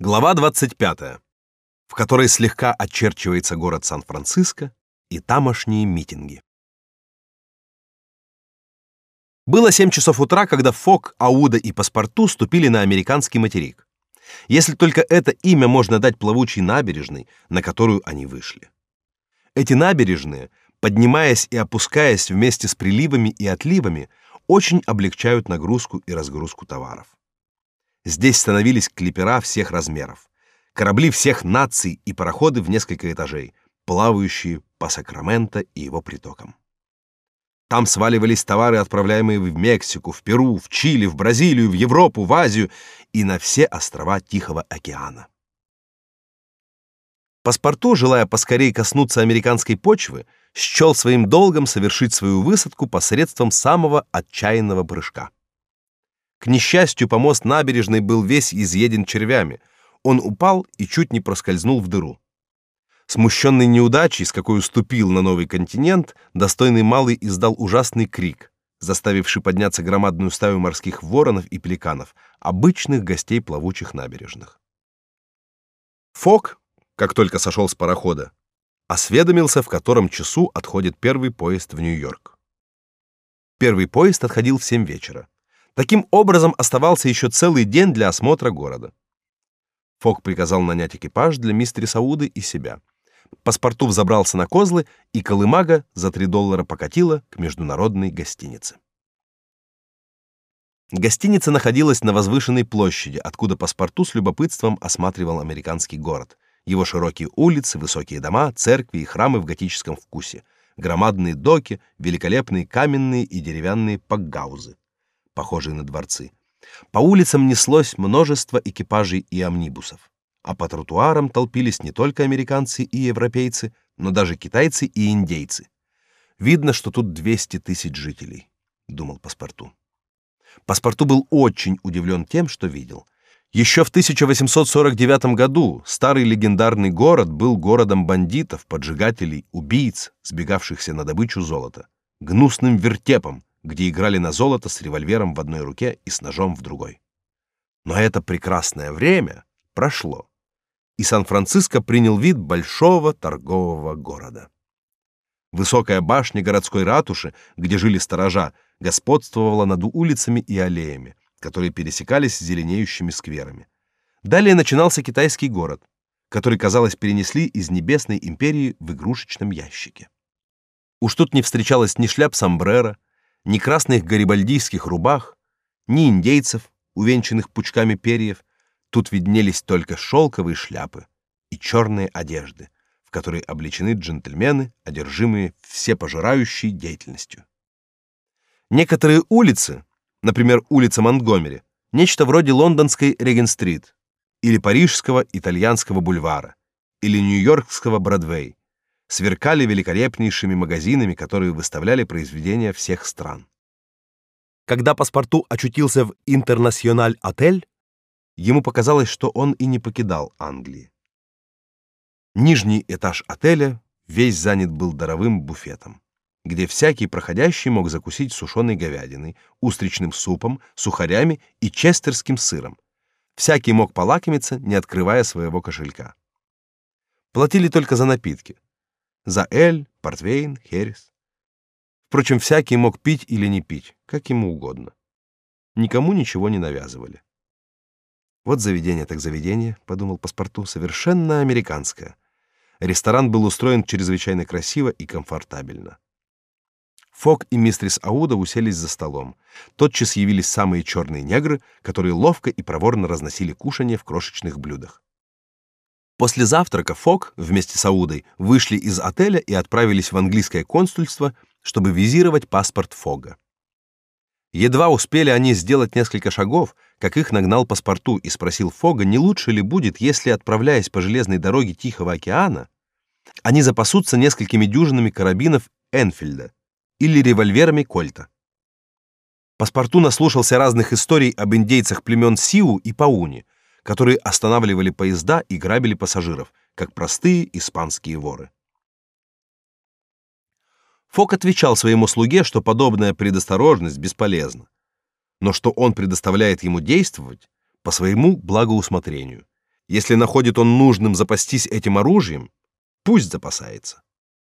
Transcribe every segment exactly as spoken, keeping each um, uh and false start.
Глава двадцать пятая, в которой слегка очерчивается город Сан-Франциско и тамошние митинги. Было семь часов утра, когда Фок, Ауда и Паспарту ступили на американский материк. Если только это имя можно дать плавучей набережной, на которую они вышли. Эти набережные, поднимаясь и опускаясь вместе с приливами и отливами, очень облегчают нагрузку и разгрузку товаров. Здесь становились клипера всех размеров, корабли всех наций и пароходы в несколько этажей, плавающие по Сакраменто и его притокам. Там сваливались товары, отправляемые в Мексику, в Перу, в Чили, в Бразилию, в Европу, в Азию и на все острова Тихого океана. Паспарту, желая поскорее коснуться американской почвы, счел своим долгом совершить свою высадку посредством самого отчаянного прыжка. К несчастью, помост набережной был весь изъеден червями. Он упал и чуть не проскользнул в дыру. Смущенный неудачей, с какой уступил на новый континент, достойный малый издал ужасный крик, заставивший подняться громадную стаю морских воронов и пеликанов, обычных гостей плавучих набережных. Фок, как только сошел с парохода, осведомился, в котором часу отходит первый поезд в Нью-Йорк. Первый поезд отходил в семь вечера. Таким образом, оставался еще целый день для осмотра города. Фок приказал нанять экипаж для мистерис Ауды и себя. Паспарту взобрался на козлы, и колымага за три доллара покатила к международной гостинице. Гостиница находилась на возвышенной площади, откуда Паспарту с любопытством осматривал американский город, его широкие улицы, высокие дома, церкви и храмы в готическом вкусе, громадные доки, великолепные каменные и деревянные пакгаузы, похожие на дворцы. По улицам неслось множество экипажей и амнибусов, а по тротуарам толпились не только американцы и европейцы, но даже китайцы и индейцы. Видно, что тут двести тысяч жителей, думал Паспарту. Паспарту был очень удивлен тем, что видел. Еще в тысяча восемьсот сорок девятом году старый легендарный город был городом бандитов, поджигателей, убийц, сбегавшихся на добычу золота, гнусным вертепом, где играли на золото с револьвером в одной руке и с ножом в другой. Но это прекрасное время прошло, и Сан-Франциско принял вид большого торгового города. Высокая башня городской ратуши, где жили сторожа, господствовала над улицами и аллеями, которые пересекались с зеленеющими скверами. Далее начинался китайский город, который, казалось, перенесли из небесной империи в игрушечном ящике. Уж тут не встречалось ни шляп-сомбреро, ни красных гарибальдийских рубах, ни индейцев, увенчанных пучками перьев. Тут виднелись только шелковые шляпы и черные одежды, в которые облечены джентльмены, одержимые всепожирающей деятельностью. Некоторые улицы, например, улица Монтгомери, нечто вроде лондонской Регент-стрит, или парижского итальянского бульвара, или нью-йоркского Бродвей, сверкали великолепнейшими магазинами, которые выставляли произведения всех стран. Когда Паспарту очутился в Интернациональ-отель, ему показалось, что он и не покидал Англии. Нижний этаж отеля весь занят был даровым буфетом, где всякий проходящий мог закусить сушеной говядиной, устричным супом, сухарями и честерским сыром. Всякий мог полакомиться, не открывая своего кошелька. Платили только за напитки. За эль, портвейн, херес. Впрочем, всякий мог пить или не пить, как ему угодно. Никому ничего не навязывали. Вот заведение так заведение, подумал Паспарту, совершенно американское. Ресторан был устроен чрезвычайно красиво и комфортабельно. Фок и мистерис Ауда уселись за столом. Тотчас явились самые черные негры, которые ловко и проворно разносили кушанье в крошечных блюдах. После завтрака Фок вместе с Аудой вышли из отеля и отправились в английское консульство, чтобы визировать паспорт Фога. Едва успели они сделать несколько шагов, как их нагнал Паспарту и спросил Фога, не лучше ли будет, если, отправляясь по железной дороге Тихого океана, они запасутся несколькими дюжинами карабинов Энфилда или револьверами Кольта. Паспарту наслушался разных историй об индейцах племен Сиу и Пауни, которые останавливали поезда и грабили пассажиров, как простые испанские воры. Фок отвечал своему слуге, что подобная предосторожность бесполезна, но что он предоставляет ему действовать по своему благоусмотрению, Если находит он нужным запастись этим оружием, пусть запасается.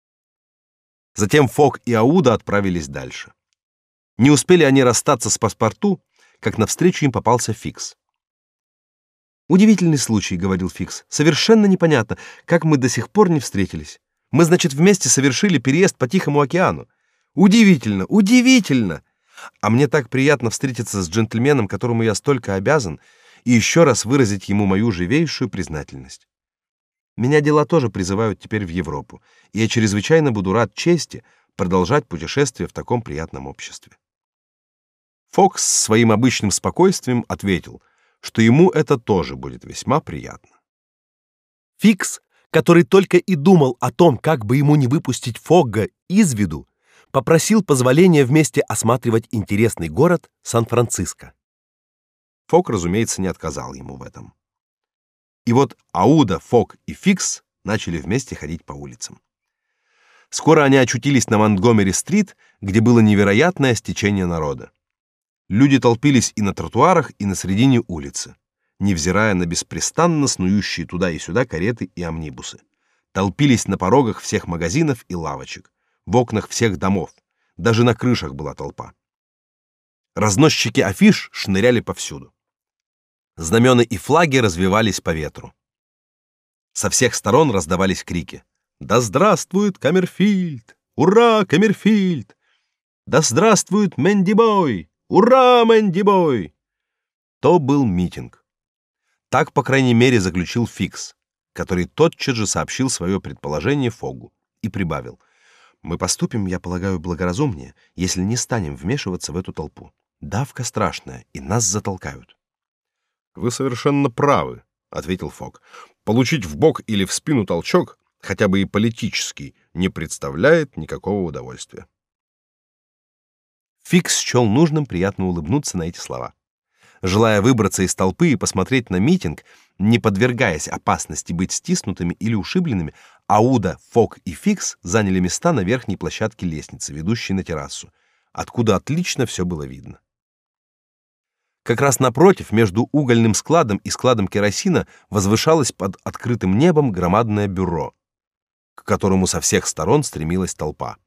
Затем Фок и Ауда отправились дальше. Не успели они расстаться с паспорту, как навстречу им попался Фикс. «Удивительный случай», — говорил Фикс. «Совершенно непонятно, как мы до сих пор не встретились. Мы, значит, вместе совершили переезд по Тихому океану. Удивительно, удивительно! А мне так приятно встретиться с джентльменом, которому я столько обязан, и еще раз выразить ему мою живейшую признательность. Меня дела тоже призывают теперь в Европу, и я чрезвычайно буду рад чести продолжать путешествие в таком приятном обществе». Фокс с своим обычным спокойствием ответил, что ему это тоже будет весьма приятно. Фикс, который только и думал о том, как бы ему не выпустить Фогга из виду, попросил позволения вместе осматривать интересный город Сан-Франциско. Фок, разумеется, не отказал ему в этом. И вот Ауда, Фок и Фикс начали вместе ходить по улицам. Скоро они очутились на Монтгомери-стрит, где было невероятное стечение народа. Люди толпились и на тротуарах, и на середине улицы, невзирая на беспрестанно снующие туда и сюда кареты и амнибусы. Толпились на порогах всех магазинов и лавочек, в окнах всех домов, даже на крышах была толпа. Разносчики афиш шныряли повсюду. Знамена и флаги развевались по ветру. Со всех сторон раздавались крики: «Да здравствует Каммерфильд! Ура, Каммерфильд! Да здравствует Мэнди-бой! Ура, Мэнди-бой!» То был митинг. Так, по крайней мере, заключил Фикс, который тотчас же сообщил свое предположение Фогу и прибавил: «Мы поступим, я полагаю, благоразумнее, если не станем вмешиваться в эту толпу. Давка страшная, и нас затолкают». «Вы совершенно правы», — ответил Фок. «Получить в бок или в спину толчок, хотя бы и политический, не представляет никакого удовольствия». Фикс счел нужным приятно улыбнуться на эти слова. Желая выбраться из толпы и посмотреть на митинг, не подвергаясь опасности быть стиснутыми или ушибленными, Ауда, Фок и Фикс заняли места на верхней площадке лестницы, ведущей на террасу, откуда отлично все было видно. Как раз напротив, между угольным складом и складом керосина, возвышалось под открытым небом громадное бюро, к которому со всех сторон стремилась толпа.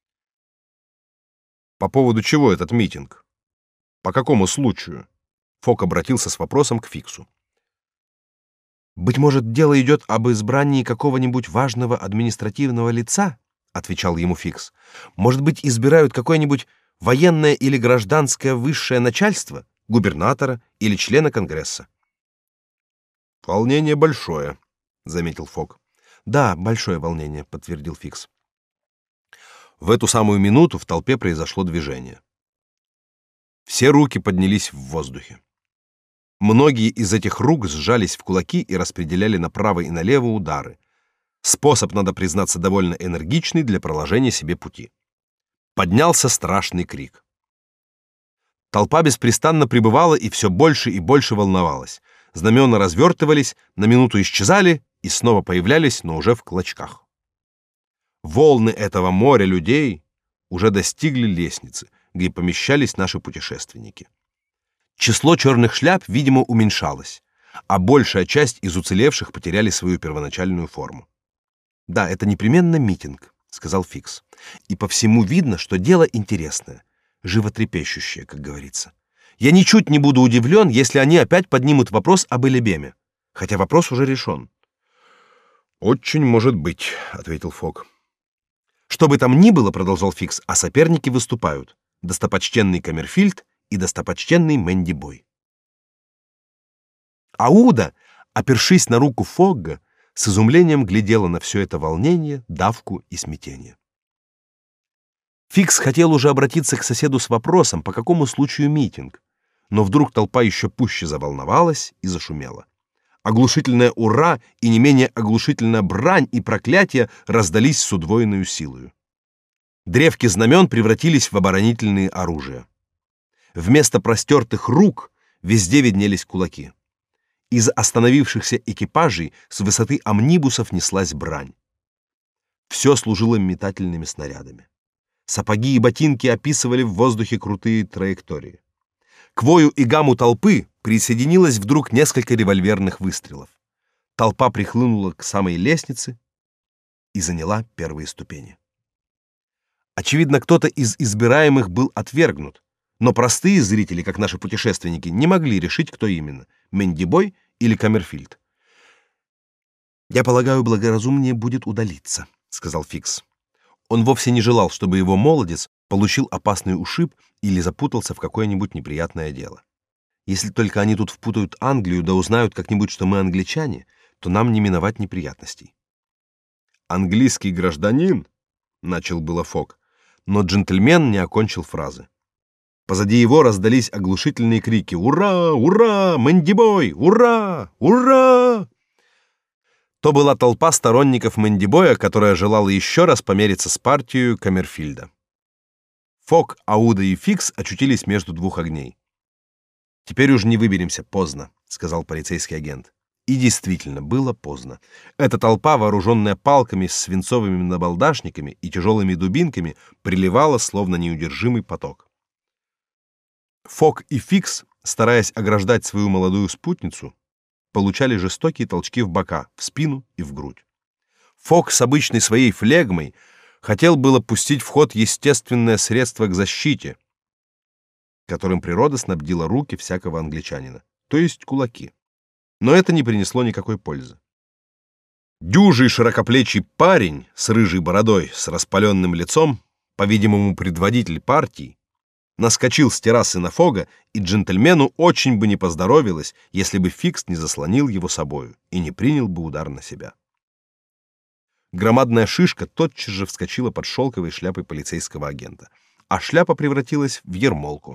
«По поводу чего этот митинг? По какому случаю?» Фок обратился с вопросом к Фиксу. «Быть может, дело идет об избрании какого-нибудь важного административного лица?» — отвечал ему Фикс. «Может быть, избирают какое-нибудь военное или гражданское высшее начальство, губернатора или члена Конгресса?» «Волнение большое», — заметил Фок. «Да, большое волнение», — подтвердил Фикс. В эту самую минуту в толпе произошло движение. Все руки поднялись в воздухе. Многие из этих рук сжались в кулаки и распределяли направо и налево удары. Способ, надо признаться, довольно энергичный для проложения себе пути. Поднялся страшный крик. Толпа беспрестанно прибывала и все больше и больше волновалась. Знамена развертывались, на минуту исчезали и снова появлялись, но уже в клочках. Волны этого моря людей уже достигли лестницы, где помещались наши путешественники. Число черных шляп, видимо, уменьшалось, а большая часть из уцелевших потеряли свою первоначальную форму. «Да, это непременно митинг», — сказал Фикс. «И по всему видно, что дело интересное, животрепещущее, как говорится. Я ничуть не буду удивлен, если они опять поднимут вопрос об Элебеме, хотя вопрос уже решен». «Очень может быть», — ответил Фок. «Что бы там ни было, — продолжал Фикс, — а соперники выступают. Достопочтенный Каммерфильд и достопочтенный Мэнди-бой». Ауда, опершись на руку Фогга, с изумлением глядела на все это волнение, давку и смятение. Фикс хотел уже обратиться к соседу с вопросом, по какому случаю митинг, но вдруг толпа еще пуще заволновалась и зашумела. Оглушительное «Ура» и не менее оглушительная брань и проклятия раздались с удвоенной силою. Древки знамен превратились в оборонительные оружия. Вместо простертых рук везде виднелись кулаки. Из остановившихся экипажей с высоты амнибусов неслась брань. Все служило метательными снарядами. Сапоги и ботинки описывали в воздухе крутые траектории. К вою и гаму толпы присоединилось вдруг несколько револьверных выстрелов. Толпа прихлынула к самой лестнице и заняла первые ступени. Очевидно, кто-то из избираемых был отвергнут, но простые зрители, как наши путешественники, не могли решить, кто именно — Мендибой или Каммерфильд. «Я полагаю, благоразумнее будет удалиться», — сказал Фикс. Он вовсе не желал, чтобы его молодец получил опасный ушиб или запутался в какое-нибудь неприятное дело. «Если только они тут впутают Англию, да узнают как-нибудь, что мы англичане, то нам не миновать неприятностей». «Английский гражданин», — начал было Фок, но джентльмен не окончил фразы. Позади его раздались оглушительные крики: «Ура! Ура! Мендибой! Ура! Ура!» То была толпа сторонников Мендибоя, которая желала еще раз помериться с партией Каммерфильда. Фок, Ауда и Фикс очутились между двух огней. «Теперь уж не выберемся, поздно», — сказал полицейский агент. И действительно, было поздно. Эта толпа, вооруженная палками с свинцовыми набалдашниками и тяжелыми дубинками, приливала, словно неудержимый поток. Фок и Фикс, стараясь ограждать свою молодую спутницу, получали жестокие толчки в бока, в спину и в грудь. Фок с обычной своей флегмой хотел было пустить в ход естественное средство к защите, которым природа снабдила руки всякого англичанина, то есть кулаки. Но это не принесло никакой пользы. Дюжий широкоплечий парень с рыжей бородой, с распаленным лицом, по-видимому, предводитель партии, наскочил с террасы на Фога, и джентльмену очень бы не поздоровилось, если бы Фикс не заслонил его собою и не принял бы удар на себя. Громадная шишка тотчас же вскочила под шелковой шляпой полицейского агента, а шляпа превратилась в ермолку.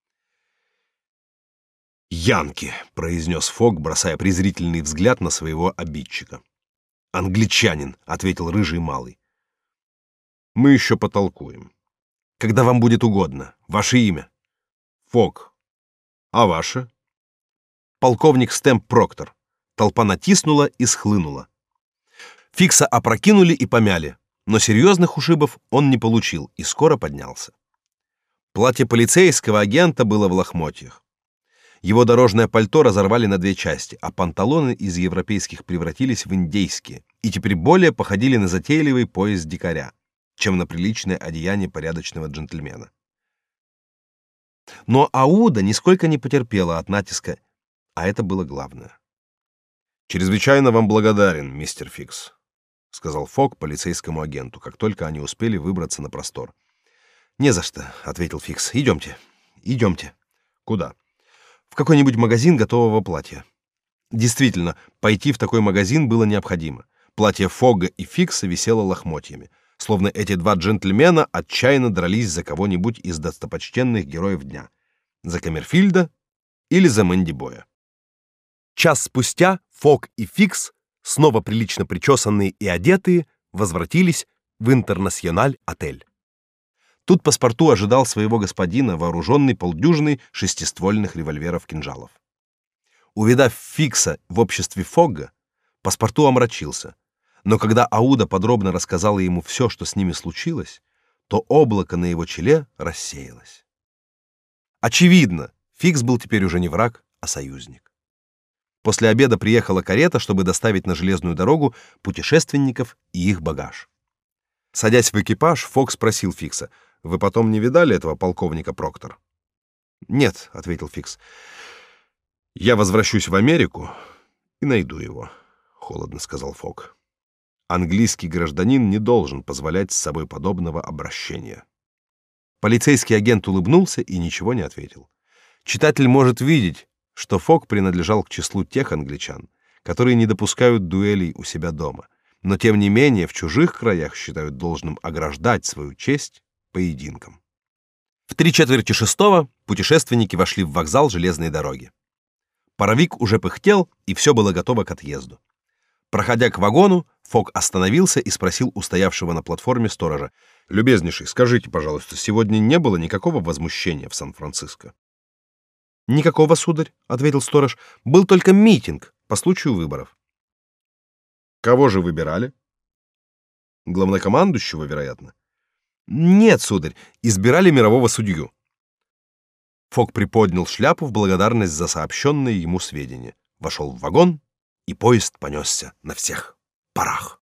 «Янки!» — произнес Фог, бросая презрительный взгляд на своего обидчика. «Англичанин!» — ответил рыжий малый. «Мы еще потолкуем. Когда вам будет угодно. Ваше имя?» «Фог. А ваше?» «Полковник Стэмп Проктор». Толпа натиснула и схлынула. Фикса опрокинули и помяли, но серьезных ушибов он не получил и скоро поднялся. Платье полицейского агента было в лохмотьях. Его дорожное пальто разорвали на две части, а панталоны из европейских превратились в индейские и теперь более походили на затейливый пояс дикаря, чем на приличное одеяние порядочного джентльмена. Но Ауда нисколько не потерпела от натиска, а это было главное. «Чрезвычайно вам благодарен, мистер Фикс», — сказал Фок полицейскому агенту, как только они успели выбраться на простор. «Не за что», — ответил Фикс. «Идемте, идемте». «Куда?» «В какой-нибудь магазин готового платья». Действительно, пойти в такой магазин было необходимо. Платье Фога и Фикса висело лохмотьями, словно эти два джентльмена отчаянно дрались за кого-нибудь из достопочтенных героев дня. За Каммерфильда или за Мендибоя. Час спустя Фог и Фикс, снова прилично причесанные и одетые, возвратились в Интернациональ-отель. Тут паспорту ожидал своего господина, вооруженный полдюжиной шестиствольных револьверов-кинжалов. Увидав Фикса в обществе Фогга, паспорту омрачился, но когда Ауда подробно рассказала ему все, что с ними случилось, то облако на его челе рассеялось. Очевидно, Фикс был теперь уже не враг, а союзник. После обеда приехала карета, чтобы доставить на железную дорогу путешественников и их багаж. Садясь в экипаж, Фок спросил Фикса: «Вы потом не видали этого полковника Проктор?» «Нет», — ответил Фикс. «Я возвращусь в Америку и найду его», — холодно сказал Фок. «Английский гражданин не должен позволять с собой подобного обращения». Полицейский агент улыбнулся и ничего не ответил. Читатель может видеть, что Фок принадлежал к числу тех англичан, которые не допускают дуэлей у себя дома, но тем не менее в чужих краях считают должным ограждать свою честь поединком. В три четверти шестого путешественники вошли в вокзал железной дороги. Паровик уже пыхтел, и все было готово к отъезду. Проходя к вагону, Фок остановился и спросил у стоявшего на платформе сторожа: «Любезнейший, скажите, пожалуйста, сегодня не было никакого возмущения в Сан-Франциско?» «Никакого, сударь», — ответил сторож. «Был только митинг по случаю выборов». «Кого же выбирали?» «Главнокомандующего, вероятно». «Нет, сударь, избирали мирового судью». Фок приподнял шляпу в благодарность за сообщенные ему сведения, вошел в вагон и поезд понесся на всех парах.